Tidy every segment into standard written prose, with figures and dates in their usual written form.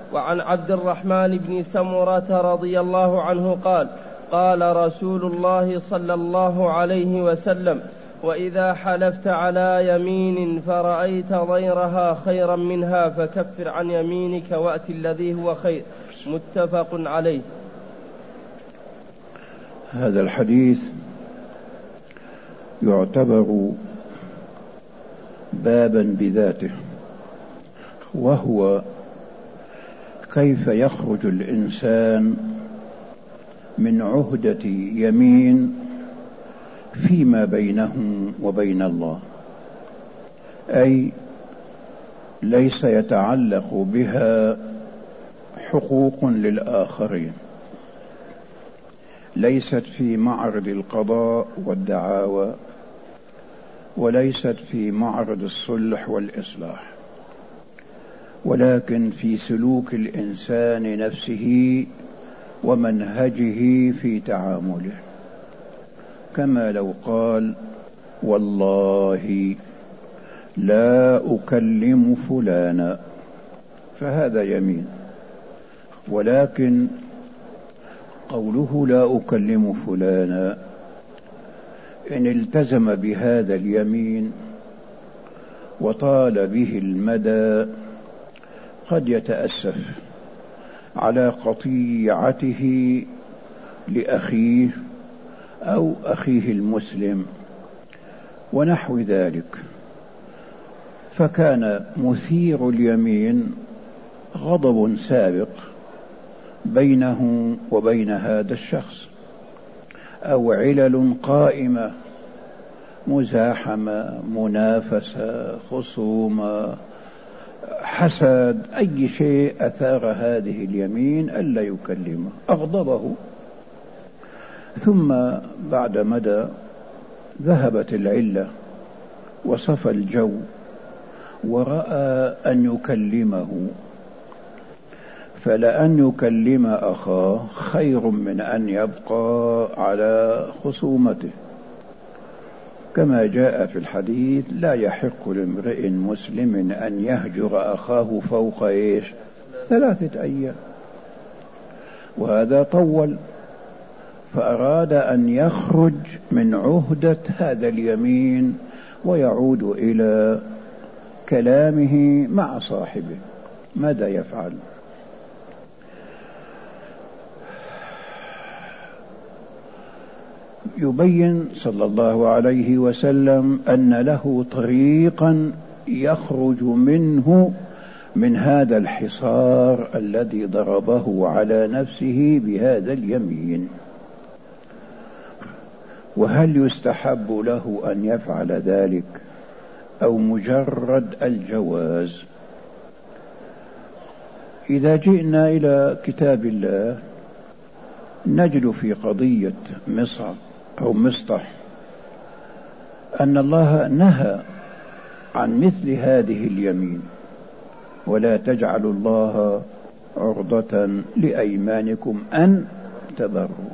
وعن عبد الرحمن بن سمرة رضي الله عنه قال قال رسول الله صلى الله عليه وسلم: وإذا حلفت على يمين فرأيت غيرها خيرا منها فكفر عن يمينك وأت الذي هو خير. متفق عليه. هذا الحديث يعتبر بابا بذاته، وهو كيف يخرج الإنسان من عهدة يمين فيما بينه وبين الله، أي ليس يتعلق بها حقوق للآخرين، ليست في معرض القضاء والدعاوى، وليست في معرض الصلح والإصلاح، ولكن في سلوك الإنسان نفسه ومنهجه في تعامله، كما لو قال: والله لا أكلم فلانا، فهذا يمين. ولكن قوله لا أكلم فلانا إن التزم بهذا اليمين وطال به المدى قد يتأسف على قطيعته لأخيه أو أخيه المسلم ونحو ذلك، فكان مثير اليمين غضب سابق بينه وبين هذا الشخص، أو علل قائمة، مزاحمة، منافسة، خصومة، حسد، أي شيء أثار هذه اليمين ألا يكلمه، أغضبه. ثم بعد مدى ذهبت العلة وصفى الجو ورأى أن يكلمه، فلأن يكلم أخاه خير من أن يبقى على خصومته، كما جاء في الحديث: لا يحق لامرئ مسلم أن يهجر أخاه فوق 3 أيام. وهذا طول، فأراد أن يخرج من عهدة هذا اليمين ويعود إلى كلامه مع صاحبه. ماذا يفعل؟ يبين صلى الله عليه وسلم أن له طريقا يخرج منه من هذا الحصار الذي ضربه على نفسه بهذا اليمين. وهل يستحب له أن يفعل ذلك أو مجرد الجواز؟ إذا جئنا إلى كتاب الله نجد في قضية مصطح أن الله نهى عن مثل هذه اليمين: ولا تجعلوا الله عرضة لأيمانكم أن تبروا.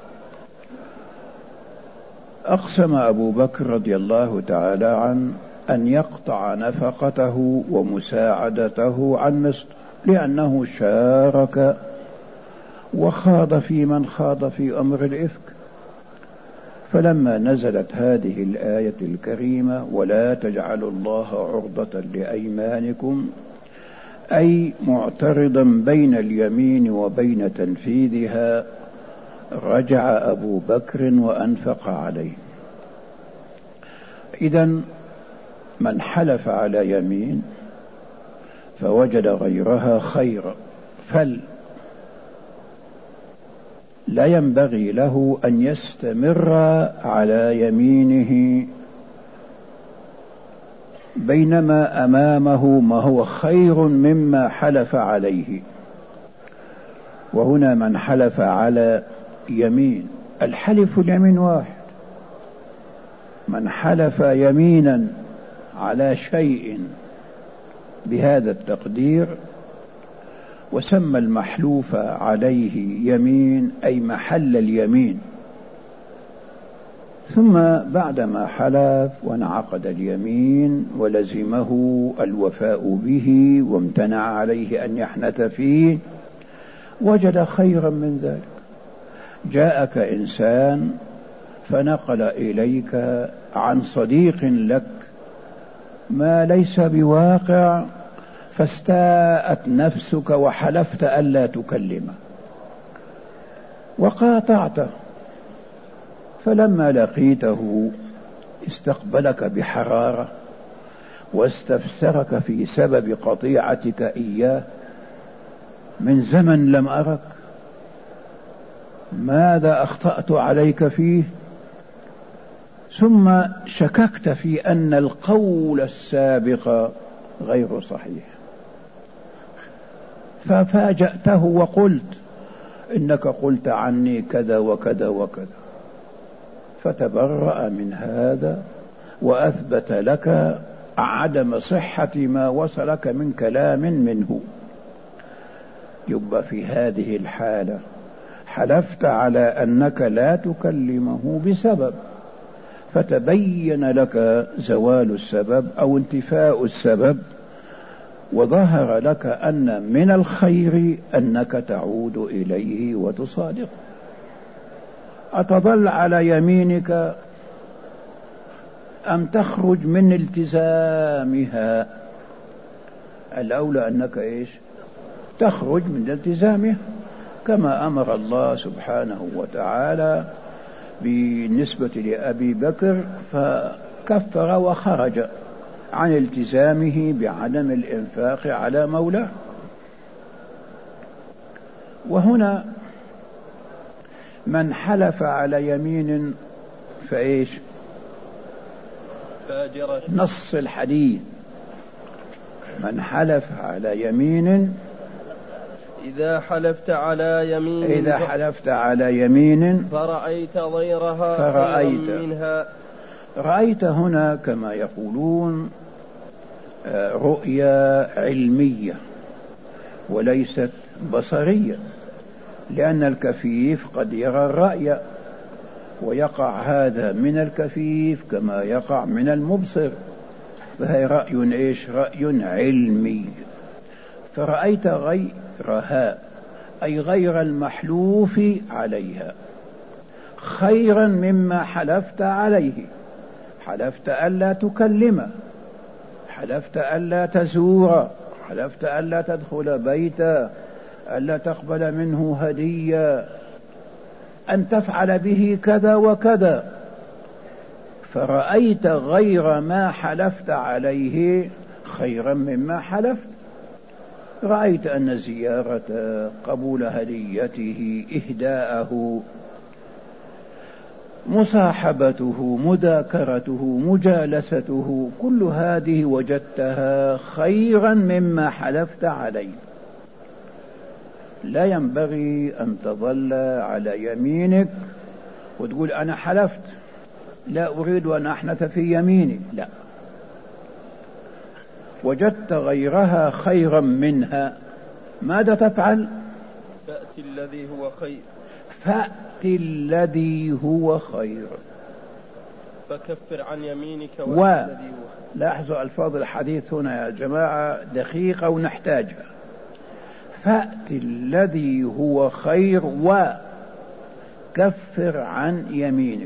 أقسم أبو بكر رضي الله تعالى عنه أن يقطع نفقته ومساعدته عن مصطح، لأنه شارك وخاض في من خاض في أمر الإفك. فلما نزلت هذه الآية الكريمة: ولا تجعلوا الله عرضة لأيمانكم، أي معترضا بين اليمين وبين تنفيذها، رجع أبو بكر وأنفق عليه. إذن من حلف على يمين فوجد غيرها خيرا لا ينبغي له أن يستمر على يمينه بينما أمامه ما هو خير مما حلف عليه. وهنا من حلف على يمين، الحلف اليمين واحد. من حلف يمينا على شيء بهذا التقدير وسمى المحلوف عليه يمين، أي محل اليمين، ثم بعدما حلف وانعقد اليمين ولزمه الوفاء به وامتنع عليه أن يحنث فيه، وجد خيرا من ذلك. جاءك إنسان فنقل إليك عن صديق لك ما ليس بواقع، فاستاءت نفسك وحلفت ألا تكلمه وقاطعته، فلما لقيته استقبلك بحرارة واستفسرك في سبب قطيعتك إياه: من زمن لم أرك، ماذا أخطأت عليك فيه؟ ثم شككت في أن القول السابق غير صحيح، ففاجأته وقلت: إنك قلت عني كذا وكذا وكذا، فتبرأ من هذا وأثبت لك عدم صحة ما وصلك من كلام منه. يبقى في هذه الحالة حلفت على أنك لا تكلمه بسبب، فتبين لك زوال السبب أو انتفاء السبب، وظهر لك أن من الخير أنك تعود إليه وتصادقه. أتظل على يمينك أم تخرج من التزامها؟ الأولى أنك تخرج من التزامها، كما أمر الله سبحانه وتعالى بالنسبة لأبي بكر، فكفر وخرج عن التزامه بعدم الإنفاق على مولاه. وهنا من حلف على يمين فاجرة، نص الحديث: من حلف على يمين إذا حلفت على يمين فرأيت غيرها خيرا منها. رأيت هنا كما يقولون رؤيا علمية وليست بصرية، لأن الكفيف قد يرى الرأي، ويقع هذا من الكفيف كما يقع من المبصر، فهي رأي علمي. فرأيت غيرها أي غير المحلوف عليها خيرا مما حلفت عليه. حلفت ألا تكلمه، حلفت ألا تزور، حلفت ألا تدخل بيته، ألا تقبل منه هدية، أن تفعل به كذا وكذا. فرأيت غير ما حلفت عليه خيرا مما حلفت. رأيت أن زيارة، قبول هديته، إهداءه، مصاحبته، مذاكرته، مجالسته، كل هذه وجدتها خيرا مما حلفت عليه. لا ينبغي أن تظل على يمينك وتقول أنا حلفت لا أريد أن أحنث في يميني، لا، وجدت غيرها خيرا منها، ماذا تفعل؟ فأتي الذي هو خير. فأتي الذي هو خير. فكفر عن يمينك لاحظوا ألفاظ الحديث هنا يا جماعة دقيقة ونحتاجها. فأتي الذي هو خير وكفر عن يمينك.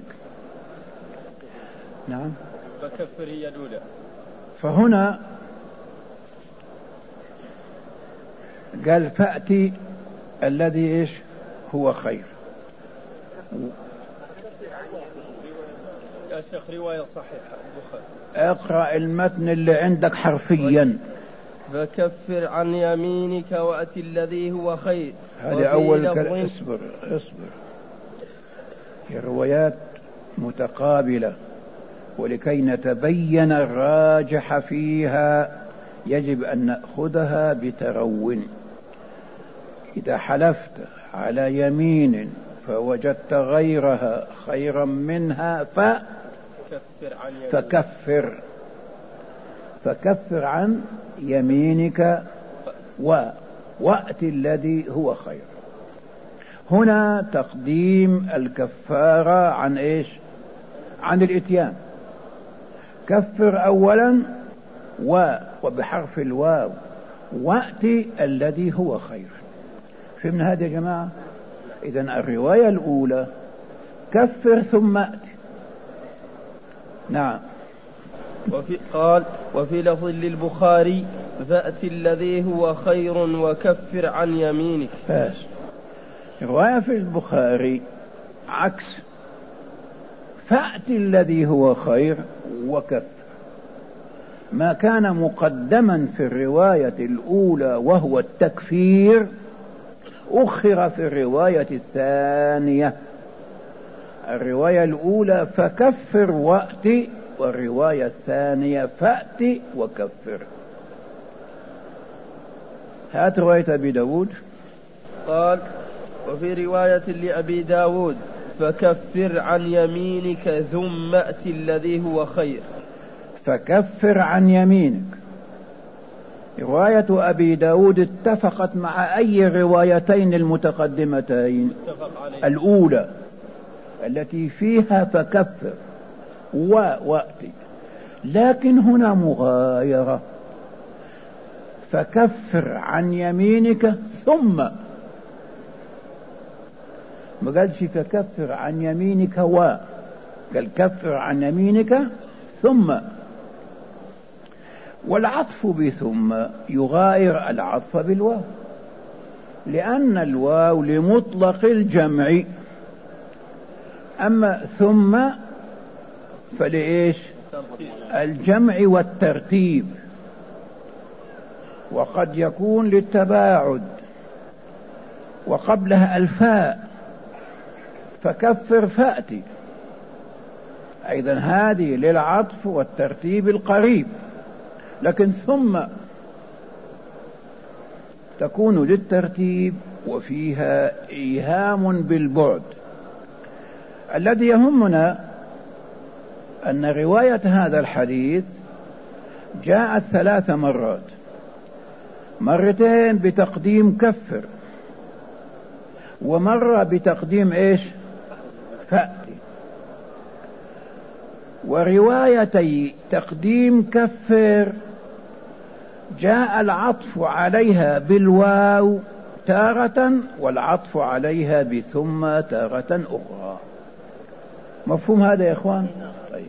نعم، فكفر هي الأولى. فهنا قال فأتي الذي هو خير. يا شيخ رواية صحيحة البخاري. اقرأ المتن اللي عندك حرفيا. فكفر عن يمينك وأتي الذي هو خير. هذه أول كلمة. اصبر. الروايات متقابلة، ولكي نتبين الراجح فيها يجب أن نأخذها بترون. إذا حلفت على يمين فوجدت غيرها خيرا منها فكفر عن يمينك وأتي الذي هو خير. هنا تقديم الكفارة عن عن الإتيان. كفر أولا وبحرف الواو وأتي الذي هو خير. فهمنا هذا يا جماعة؟ إذن الرواية الأولى كفر ثم أتي. نعم. قال وفي لفظ للبخاري فأت الذي هو خير وكفر عن يمينك. بس رواية في البخاري عكس، فأت الذي هو خير وكفر. ما كان مقدما في الرواية الأولى وهو التكفير أخر في الرواية الثانية. الرواية الأولى فكفر وأتي، والرواية الثانية فأتي وكفر. هات رواية أبي داود. قال وفي رواية لأبي داود فكفر عن يمينك ثم أتي الذي هو خير. فكفر عن يمينك. رواية أبي داود اتفقت مع أي روايتين المتقدمتين؟ الأولى التي فيها فكفر وأتي، لكن هنا مغايرة. فكفر عن يمينك ثم، ما قالش فكفر عن يمينك قال كفر عن يمينك ثم. والعطف بثم يغاير العطف بالواو، لأن الواو لمطلق الجمع، أما ثم فلإيش؟ الجمع والترتيب، وقد يكون للتباعد وقبلها الفاء، فكفر فأتي. أيضا هذه للعطف والترتيب القريب، لكن ثم تكون للترتيب وفيها إيهام بالبعد. الذي يهمنا أن رواية هذا الحديث جاءت 3 مرات، مرتين بتقديم كفر، ومرة بتقديم إيش؟ فأتي. وروايتي تقديم كفر جاء العطف عليها بالواو تارة والعطف عليها بثم تارة أخرى. مفهوم هذا يا إخوان؟ طيب.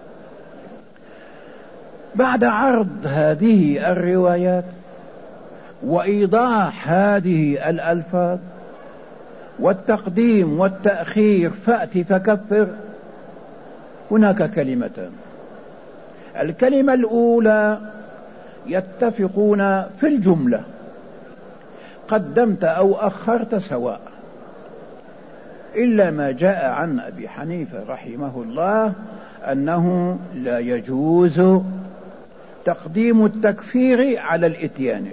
بعد عرض هذه الروايات وإيضاح هذه الألفاظ والتقديم والتأخير فأتي فكفر، هناك كلمتان. الكلمة الأولى يتفقون في الجملة، قدمت أو أخرت سواء، إلا ما جاء عن أبي حنيفة رحمه الله أنه لا يجوز تقديم التكفير على الإتيان.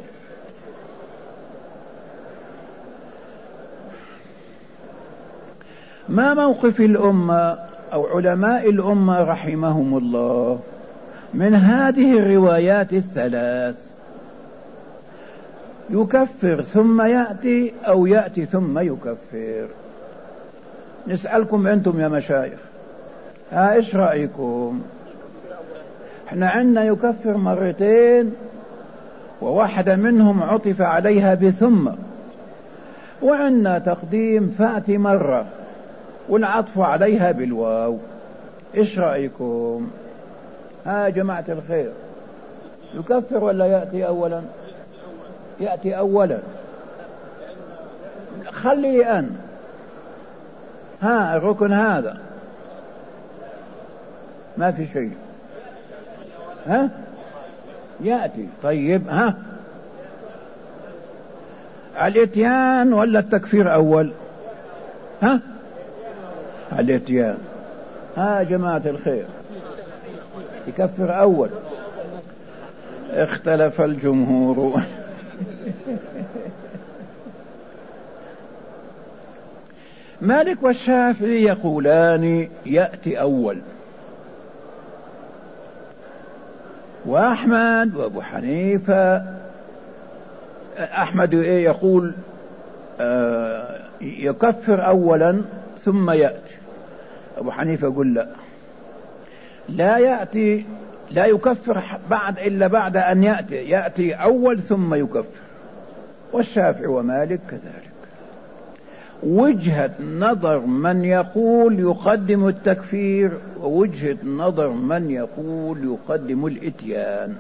ما موقف الأمة أو علماء الأمة رحمهم الله من هذه الروايات ال3؟ يكفر ثم يأتي أو يأتي ثم يكفر. نسألكم أنتم يا مشايخ، إيش رأيكم؟ احنا عندنا يكفر مرتين، وواحدة منهم عطف عليها بثم، وعندنا تقديم فأتي مرة والعطف عليها بالواو. ايش رأيكم؟ يا جماعة الخير، يكفر ولا يأتي أولا؟ يأتي أولا. خلي الركن هذا ما في شيء. يأتي. طيب الاتيان ولا التكفير أول؟ الاتيان. جماعة الخير، يكفر أول. اختلف الجمهور. مالك والشافعي يقولان يأتي أول، وأحمد وأبو حنيفة. أحمد يقول يكفر أولا ثم يأتي. أبو حنيفة يقول لا، لا يكفر إلا بعد أن يأتي أول ثم يكفر. والشافعي ومالك كذلك. وجهة نظر من يقول يقدم التكفير، ووجهة نظر من يقول يقدم الإتيان.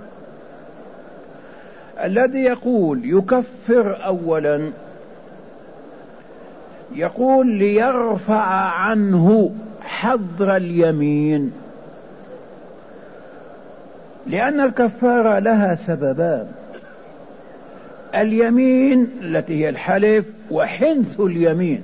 الذي يقول يكفر أولا يقول ليرفع عنه حظر اليمين، لأن الكفارة لها سببان: اليمين التي هي الحلف، وحنث اليمين.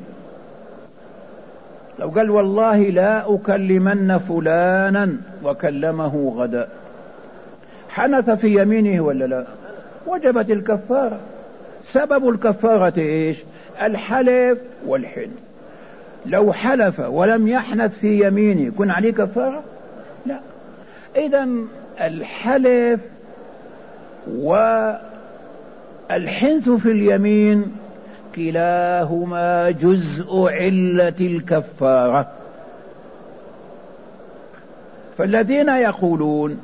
لو قال والله لا أكلمن فلانا وكلمه غدا، حنث في يمينه ولا لا؟ وجبت الكفارة. سبب الكفارة إيش؟ الحلف والحنث. لو حلف ولم يحنث في يمينه يكون عليه كفارة؟ لا. إذن الحلف والحنث في اليمين كلاهما جزء علة الكفارة. فالذين يقولون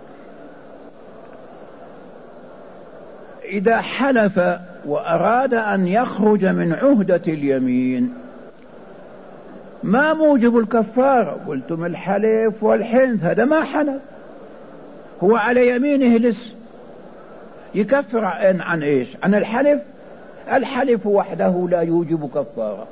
إذا حلف وأراد أن يخرج من عهدة اليمين ما موجب الكفارة؟ قلتم الحلف والحنث، هذا ما حنث، هو على يمينه لسه، يكفر عن إيش؟ عن الحلف. الحلف وحده لا يوجب كفارة.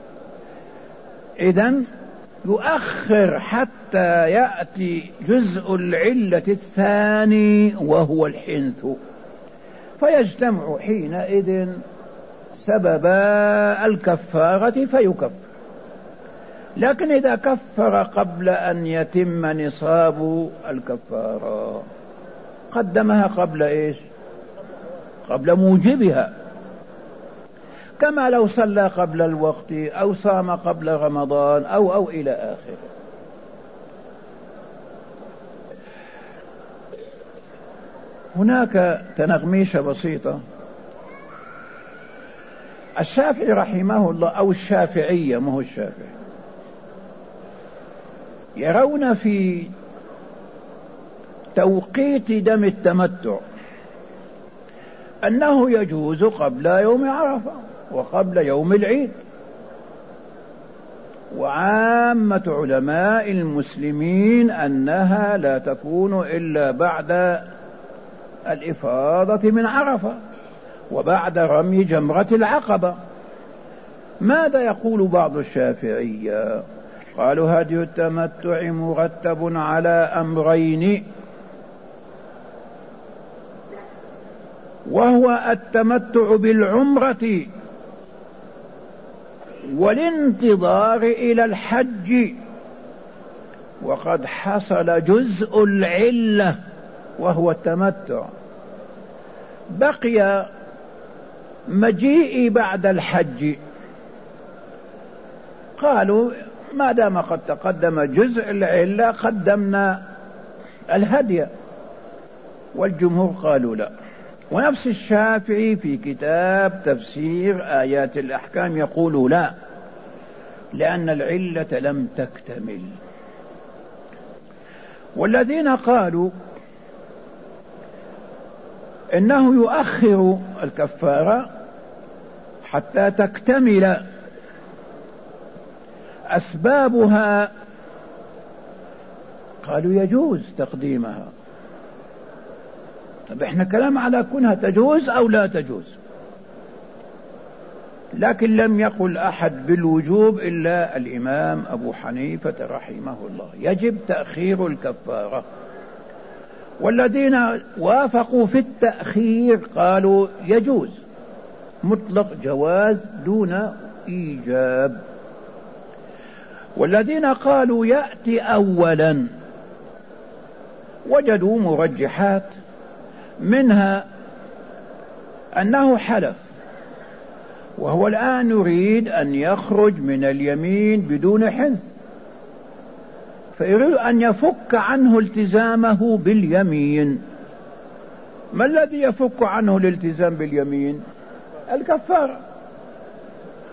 إذن يؤخر حتى يأتي جزء العلة الثاني وهو الحنث، فيجتمع حينئذ سببا الكفارة فيكفر. لكن إذا كفر قبل أن يتم نصاب الكفارة قدمها قبل إيش؟ قبل موجبها، كما لو صلى قبل الوقت أو صام قبل رمضان أو إلى آخره. هناك تنغميشة بسيطة. الشافعي رحمه الله أو الشافعية، ما هو الشافعي، يرون في توقيت دم التمتع أنه يجوز قبل يوم عرفة وقبل يوم العيد، وعامة علماء المسلمين أنها لا تكون إلا بعد الإفاضة من عرفة وبعد رمي جمرة العقبة. ماذا يقول بعض الشافعية؟ قالوا هدي التمتع مرتب على أمرين، وهو التمتع بالعمرة والانتظار إلى الحج، وقد حصل جزء العلة وهو التمتع، بقي مجيئي بعد الحج. قالوا ما دام قد تقدم جزء العلة قدمنا الهدي، والجمهور قالوا لا. ونفس الشافعي في كتاب تفسير آيات الأحكام يقول لا، لأن العلة لم تكتمل. والذين قالوا إنه يؤخر الكفارة حتى تكتمل أسبابها قالوا يجوز تقديمها. طب احنا كلام على كونها تجوز أو لا تجوز، لكن لم يقل أحد بالوجوب إلا الإمام أبو حنيفة رحمه الله، يجب تأخير الكفارة. والذين وافقوا في التأخير قالوا يجوز، مطلق جواز دون إيجاب. والذين قالوا يأتي أولا وجدوا مرجحات، منها أنه حلف وهو الآن يريد أن يخرج من اليمين بدون حنث، فيريد أن يفك عنه التزامه باليمين. ما الذي يفك عنه الالتزام باليمين؟ الكفارة،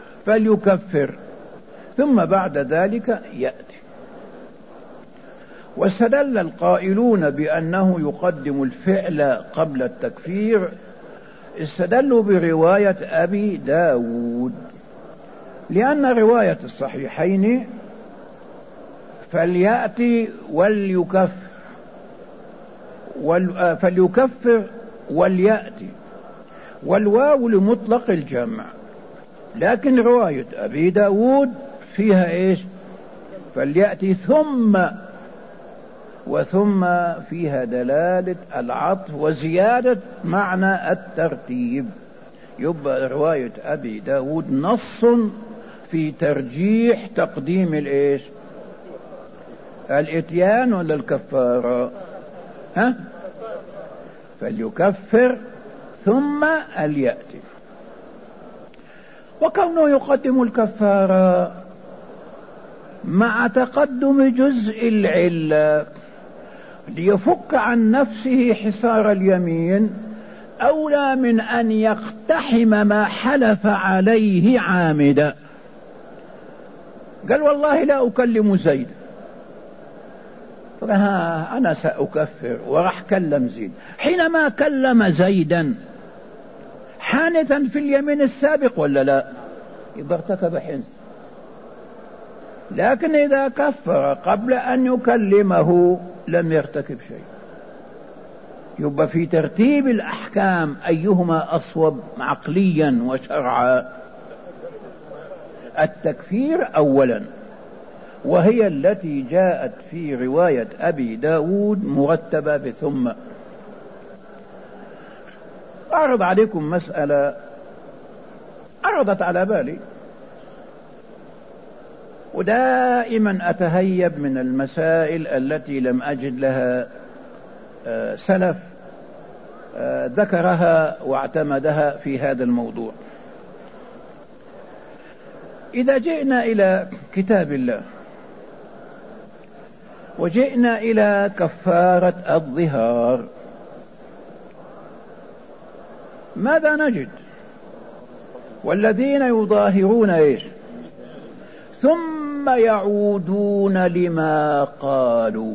فليكفر ثم بعد ذلك يأتي. واستدل القائلون بأنه يقدم الفعل قبل التكفير، استدلوا برواية أبي داود، لأن رواية الصحيحين فليأتي فليكفر وليأتي، والواو لمطلق الجمع، لكن رواية أبي داود فيها إيش؟ فليأتي ثم، وثم فيها دلالة العطف وزيادة معنى الترتيب. يبقى رواية أبي داود نص في ترجيح تقديم الإيش؟ الإتيان ولا الكفارة؟ فليكفر ثم ليأتي. وكونه يقدم الكفارة مع تقدم جزء العلة ليفك عن نفسه حصار اليمين أولى من أن يقتحم ما حلف عليه عامدا. قال والله لا أكلم زيد، أنا سأكفر، وراح كلم زيد. حينما كلم زيدا حانثا في اليمين السابق ولا لا؟ يبقى ارتكب حنث. لكن إذا كفر قبل أن يكلمه لم يرتكب شيء. يبقى في ترتيب الأحكام أيهما أصوب عقليا وشرعا؟ التكفير أولا، وهي التي جاءت في رواية أبي داود مرتبة بثم. أعرض عليكم مسألة عرضت على بالي، ودائما أتهيب من المسائل التي لم أجد لها سلف ذكرها واعتمدها في هذا الموضوع. إذا جئنا إلى كتاب الله وجئنا إلى كفارة الظهار، ماذا نجد؟ والذين يظاهرون إيش؟ ثم يعودون لما قالوا.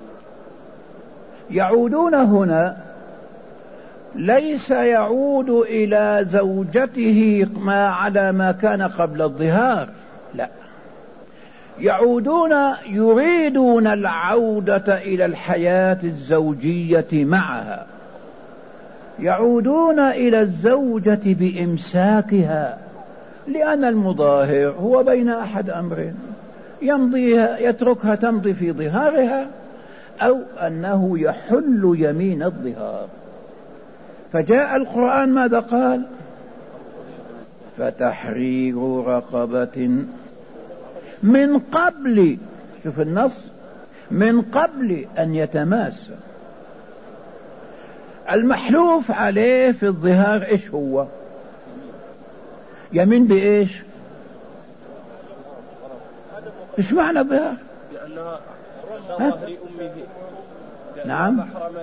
يعودون هنا ليس يعود إلى زوجته على ما كان قبل الظهار، لا، يعودون يريدون العودة إلى الحياة الزوجية معها، يعودون إلى الزوجة بإمساكها، لأن المظاهر هو بين أحد أمرين: يمضيها يتركها تمضي في ظهارها، أو أنه يحل يمين الظهار. فجاء القرآن ماذا قال؟ فتحرير رقبة من قبل، شوف النص، من قبل أن يتماس. المحلوف عليه في الظهار إيش هو؟ يمين بإيش؟ إيش معنى الظهار؟ لأنها ظهر أمه. نعم،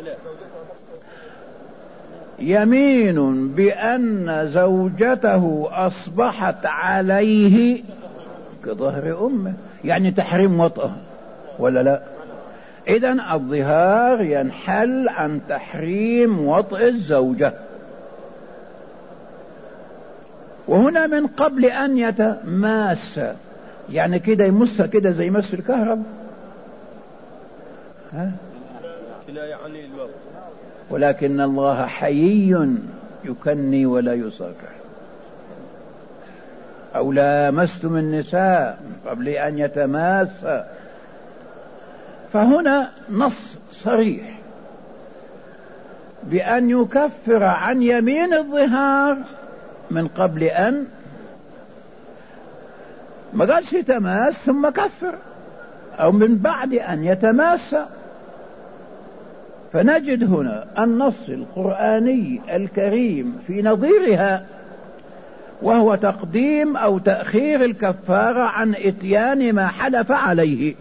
يمين بأن زوجته أصبحت عليه كظهر أمه، يعني تحريم وطئها ولا لا؟ إذن الظهار ينحل عن تحريم وطئ الزوجة. وهنا من قبل أن يتماس، يعني كده يمسها كده زي مس الكهرب، لا يعني الوقت. ولكن الله حيي يكني ولا يصافح. أو لامستم النساء قبل أن يتماس. فهنا نص صريح بأن يكفر عن يمين الظهار من قبل أن، ما قالش يتماس ثم كفر، أو من بعد أن يتماس. فنجد هنا النص القرآني الكريم في نظيرها، وهو تقديم أو تأخير الكفارة عن إتيان ما حلف عليه.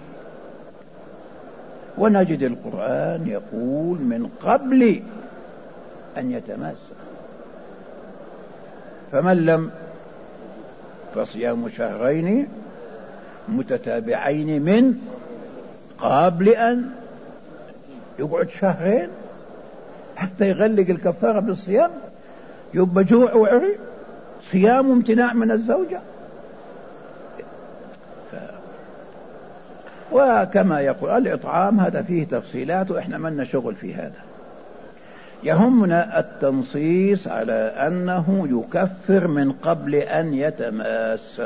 ونجد القرآن يقول من قبل أن يتماس. فمن لم فصيام شهرين متتابعين من قبل أن يقعد شهرين حتى يغلق الكفارة بالصيام، يبقى جوع وعري، صيام وامتناع من الزوجة. وكما يقول الإطعام هذا فيه تفصيلات وإحنا منا شغل في هذا. يهمنا التنصيص على أنه يكفر من قبل أن يتماس.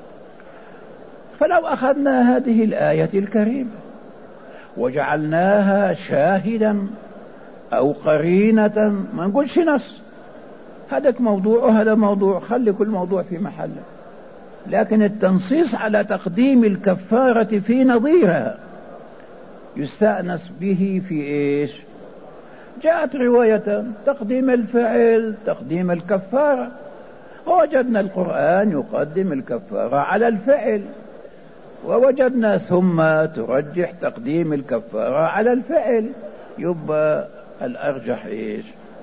فلو أخذنا هذه الآية الكريمة وجعلناها شاهدا أو قرينة، ما نقولش نص، هذاك موضوع وهذا موضوع، خلي كل موضوع في محله، لكن التنصيص على تقديم الكفارة في نظيرها يستأنس به في إيش؟ جاءت رواية تقديم الفعل تقديم الكفارة، ووجدنا القرآن يقدم الكفارة على الفعل، ووجدنا ثم ترجح تقديم الكفارة على الفعل، يبقى الأرجح إيش؟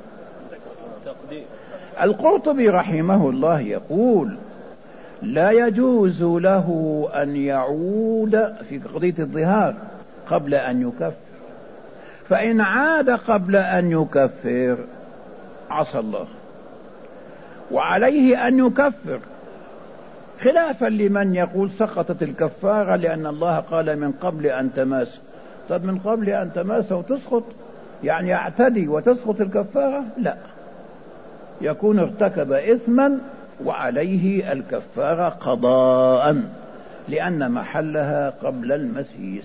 القرطبي رحمه الله يقول لا يجوز له أن يعود في قضية الظهار قبل أن يكفر، فإن عاد قبل أن يكفر عصى الله، وعليه أن يكفر، خلافا لمن يقول سقطت الكفارة لأن الله قال من قبل أن تماس. طب من قبل أن تماس وتسقط يعني يعتدي وتسقط الكفارة؟ لا، يكون ارتكب إثما وعليه الكفارة قضاء لأن محلها قبل المسيس.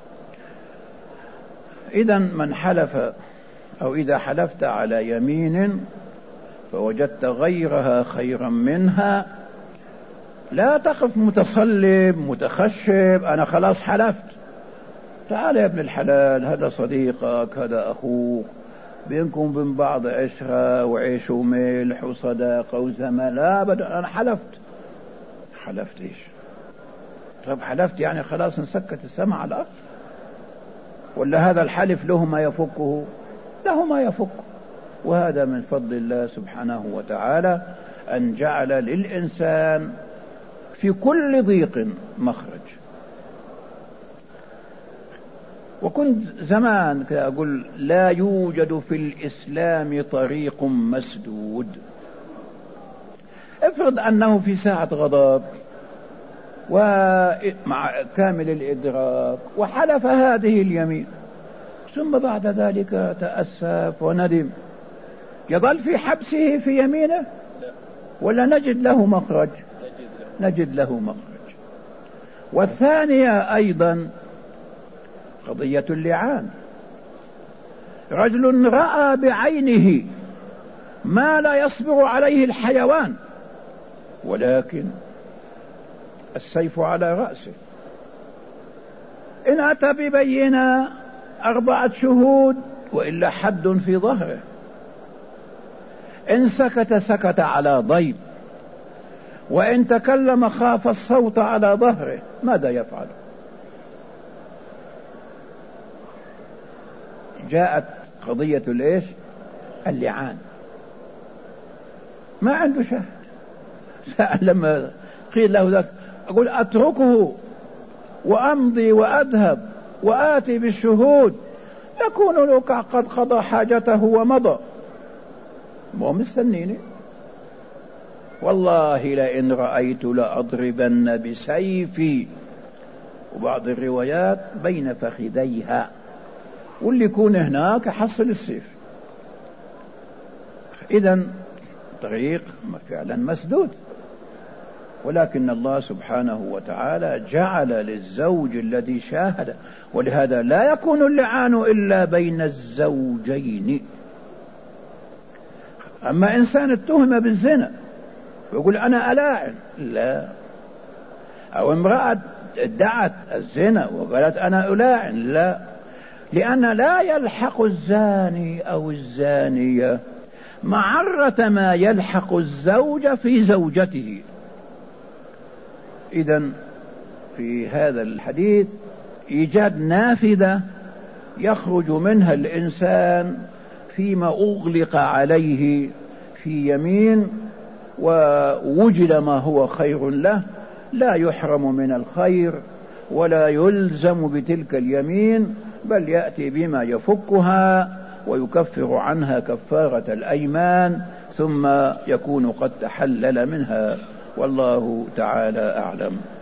إذا من حلف أو إذا حلفت على يمين فوجدت غيرها خيرا منها لا تقف متصلب متخشب، أنا خلاص حلفت. تعال يا ابن الحلال، هذا صديقك، هذا أخوك، بينكم وبين بعض عشرة وعيش وملح وصداقة وزمان. لا أبدا، أنا حلفت. حلفت إيش؟ طب حلفت يعني خلاص نسكت السماء على الأرض؟ ولا هذا الحلف له ما يفكه؟ له ما يفكه. وهذا من فضل الله سبحانه وتعالى أن جعل للإنسان في كل ضيق مخرج. وكنت زمان أقول لا يوجد في الإسلام طريق مسدود. افرض أنه في ساعة غضب ومع كامل الإدراك وحلف هذه اليمين ثم بعد ذلك تأسف وندم، يظل في حبسه في يمينه ولا نجد له مخرج؟ نجد له مخرج. والثانية أيضا قضية اللعان. رجل رأى بعينه ما لا يصبر عليه الحيوان ولكن السيف على رأسه، إن أتى ببينة 4 شهود وإلا حد في ظهره، إن سكت سكت على ضيب، وإن تكلم خاف الصوت على ظهره. ماذا يفعل؟ جاءت قضية الإيش؟ اللعان. ما عنده شهد. لما قيل له ذاك أقول أتركه وأمضي وأذهب وآتي بالشهود يكون لك قد قضى حاجته ومضى، مو مستنيني. والله لئن رأيت لأضربن بسيفي، وبعض الروايات بين فخذيها، واللي يكون هناك حصل السيف. إذن طريق فعلا مسدود. ولكن الله سبحانه وتعالى جعل للزوج الذي شاهد، ولهذا لا يكون اللعان إلا بين الزوجين. أما إنسان اتهم بالزنا ويقول أنا ألاعن، لا. أو امرأة ادعت الزنا وقالت أنا ألاعن، لا، لأن لا يلحق الزاني أو الزانية معرة ما يلحق الزوج في زوجته. إذن في هذا الحديث إيجاد نافذة يخرج منها الإنسان فيما أغلق عليه في يمين ووجد ما هو خير له، لا يحرم من الخير ولا يلزم بتلك اليمين، بل يأتي بما يفكها ويكفر عنها كفارة الأيمان، ثم يكون قد تحلل منها، والله تعالى أعلم.